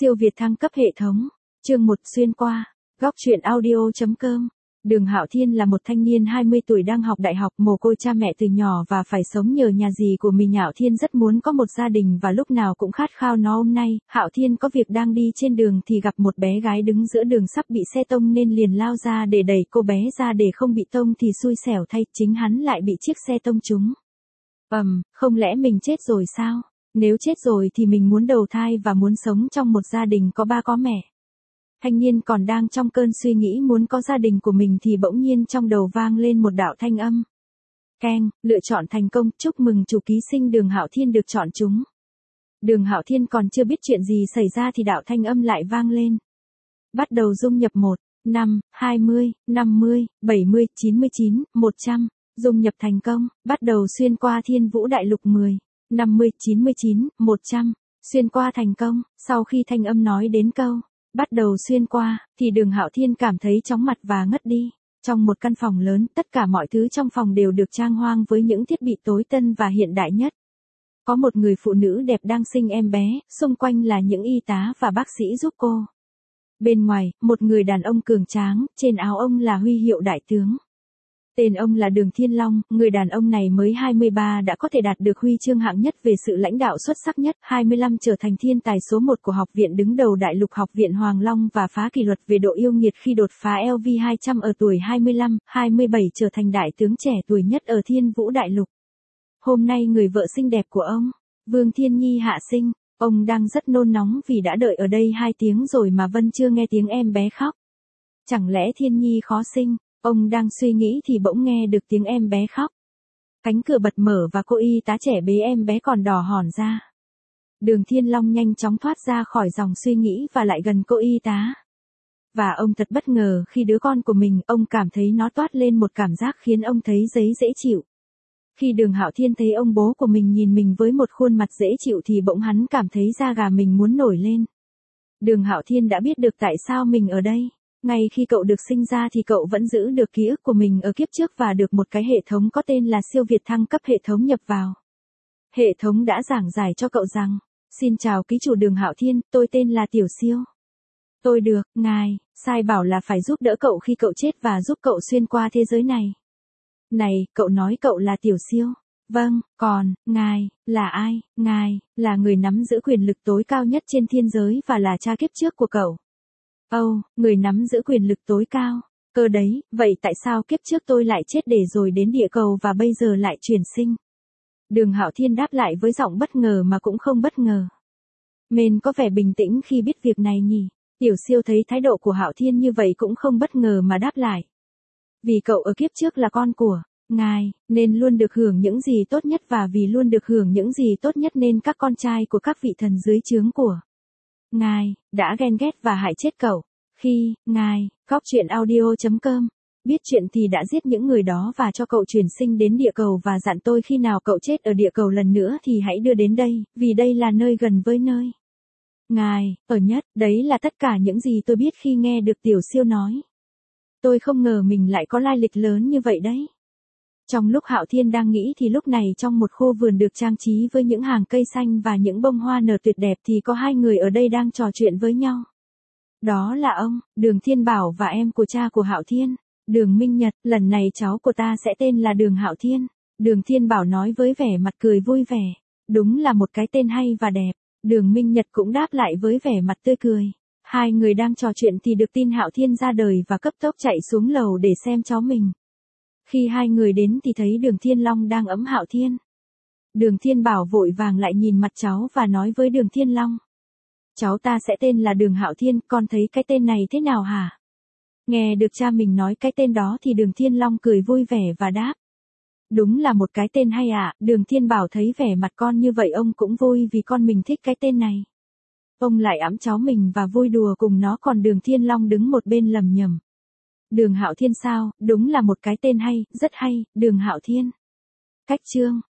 Siêu Việt thăng cấp hệ thống. Chương 1 xuyên qua. Góc truyện audio.com. Đường Hạo Thiên là một thanh niên 20 tuổi đang học đại học, mồ côi cha mẹ từ nhỏ và phải sống nhờ nhà dì của mình. Hạo Thiên rất muốn có một gia đình và lúc nào cũng khát khao nó. Hôm nay, Hạo Thiên có việc đang đi trên đường thì gặp một bé gái đứng giữa đường sắp bị xe tông nên liền lao ra để đẩy cô bé ra để không bị tông thì xui xẻo thay, chính hắn lại bị chiếc xe tông trúng. Không lẽ mình chết rồi sao? Nếu chết rồi thì mình muốn đầu thai và muốn sống trong một gia đình có ba có mẹ. Thanh niên còn đang trong cơn suy nghĩ muốn có gia đình của mình thì bỗng nhiên trong đầu vang lên một đạo thanh âm. Keng, lựa chọn thành công, chúc mừng chủ ký sinh Đường Hạo Thiên được chọn trúng. Đường Hạo Thiên còn chưa biết chuyện gì xảy ra thì đạo thanh âm lại vang lên. Bắt đầu dung nhập 1, 5, 20, 50, 70, 99, 100, dung nhập thành công, bắt đầu xuyên qua Thiên Vũ Đại Lục 10, 50, 99, 100, xuyên qua thành công. Sau khi thanh âm nói đến câu bắt đầu xuyên qua, thì Đường Hạo Thiên cảm thấy chóng mặt và ngất đi. Trong một căn phòng lớn, tất cả mọi thứ trong phòng đều được trang hoang với những thiết bị tối tân và hiện đại nhất. Có một người phụ nữ đẹp đang sinh em bé, xung quanh là những y tá và bác sĩ giúp cô. Bên ngoài, một người đàn ông cường tráng, trên áo ông là huy hiệu đại tướng. Tên ông là Đường Thiên Long, người đàn ông này mới 23 đã có thể đạt được huy chương hạng nhất về sự lãnh đạo xuất sắc nhất, 25 trở thành thiên tài số 1 của học viện đứng đầu đại lục Học viện Hoàng Long và phá kỷ luật về độ yêu nghiệt khi đột phá LV200 ở tuổi 25, 27 trở thành đại tướng trẻ tuổi nhất ở Thiên Vũ Đại Lục. Hôm nay người vợ xinh đẹp của ông, Vương Thiên Nhi hạ sinh, ông đang rất nôn nóng vì đã đợi ở đây 2 tiếng rồi mà vẫn chưa nghe tiếng em bé khóc. Chẳng lẽ Thiên Nhi khó sinh? Ông đang suy nghĩ thì bỗng nghe được tiếng em bé khóc. Cánh cửa bật mở và cô y tá trẻ bế em bé còn đỏ hòn ra. Đường Thiên Long nhanh chóng thoát ra khỏi dòng suy nghĩ và lại gần cô y tá. Và ông thật bất ngờ khi đứa con của mình, ông cảm thấy nó toát lên một cảm giác khiến ông thấy dễ chịu. Khi Đường Hạo Thiên thấy ông bố của mình nhìn mình với một khuôn mặt dễ chịu thì bỗng hắn cảm thấy da gà mình muốn nổi lên. Đường Hạo Thiên đã biết được tại sao mình ở đây. Ngay khi cậu được sinh ra thì cậu vẫn giữ được ký ức của mình ở kiếp trước và được một cái hệ thống có tên là Siêu Việt thăng cấp hệ thống nhập vào. Hệ thống đã giảng giải cho cậu rằng, xin chào ký chủ Đường Hạo Thiên, tôi tên là Tiểu Siêu. Tôi được, ngài, sai bảo là phải giúp đỡ cậu khi cậu chết và giúp cậu xuyên qua thế giới này. Này, cậu nói cậu là Tiểu Siêu. Vâng, còn, ngài, là ai? Ngài, là người nắm giữ quyền lực tối cao nhất trên thiên giới và là cha kiếp trước của cậu. Người nắm giữ quyền lực tối cao. Cơ đấy, vậy tại sao kiếp trước tôi lại chết để rồi đến địa cầu và bây giờ lại chuyển sinh? Đường Hạo Thiên đáp lại với giọng bất ngờ mà cũng không bất ngờ. Mên có vẻ bình tĩnh khi biết việc này nhỉ? Tiểu Siêu thấy thái độ của Hạo Thiên như vậy cũng không bất ngờ mà đáp lại. Vì cậu ở kiếp trước là con của ngài, nên luôn được hưởng những gì tốt nhất và vì luôn được hưởng những gì tốt nhất nên các con trai của các vị thần dưới trướng của ngài đã ghen ghét và hại chết cậu. Khi ngài góc truyện audio.com biết chuyện thì đã giết những người đó và cho cậu chuyển sinh đến địa cầu và dặn tôi khi nào cậu chết ở địa cầu lần nữa thì hãy đưa đến đây, vì đây là nơi gần với nơi ngài ở nhất. Đấy là tất cả những gì tôi biết khi nghe được Tiểu Siêu nói. Tôi không ngờ mình lại có lai lịch lớn như vậy đấy. Trong lúc Hạo Thiên đang nghĩ thì lúc này trong một khu vườn được trang trí với những hàng cây xanh và những bông hoa nở tuyệt đẹp thì có 2 người ở đây đang trò chuyện với nhau. Đó là ông, Đường Thiên Bảo và em của cha của Hạo Thiên, Đường Minh Nhật. Lần này cháu của ta sẽ tên là Đường Hạo Thiên. Đường Thiên Bảo nói với vẻ mặt cười vui vẻ. Đúng là một cái tên hay và đẹp. Đường Minh Nhật cũng đáp lại với vẻ mặt tươi cười. 2 người đang trò chuyện thì được tin Hạo Thiên ra đời và cấp tốc chạy xuống lầu để xem cháu mình. Khi 2 người đến thì thấy Đường Thiên Long đang ẵm Hạo Thiên. Đường Thiên Bảo vội vàng lại nhìn mặt cháu và nói với Đường Thiên Long. Cháu ta sẽ tên là Đường Hạo Thiên, con thấy cái tên này thế nào hả? Nghe được cha mình nói cái tên đó thì Đường Thiên Long cười vui vẻ và đáp. Đúng là một cái tên hay ạ. Đường Thiên Bảo thấy vẻ mặt con như vậy ông cũng vui vì con mình thích cái tên này. Ông lại ẵm cháu mình và vui đùa cùng nó, còn Đường Thiên Long đứng một bên lầm nhầm. Đường Hạo Thiên sao, đúng là một cái tên hay, rất hay, Đường Hạo Thiên. Cách chương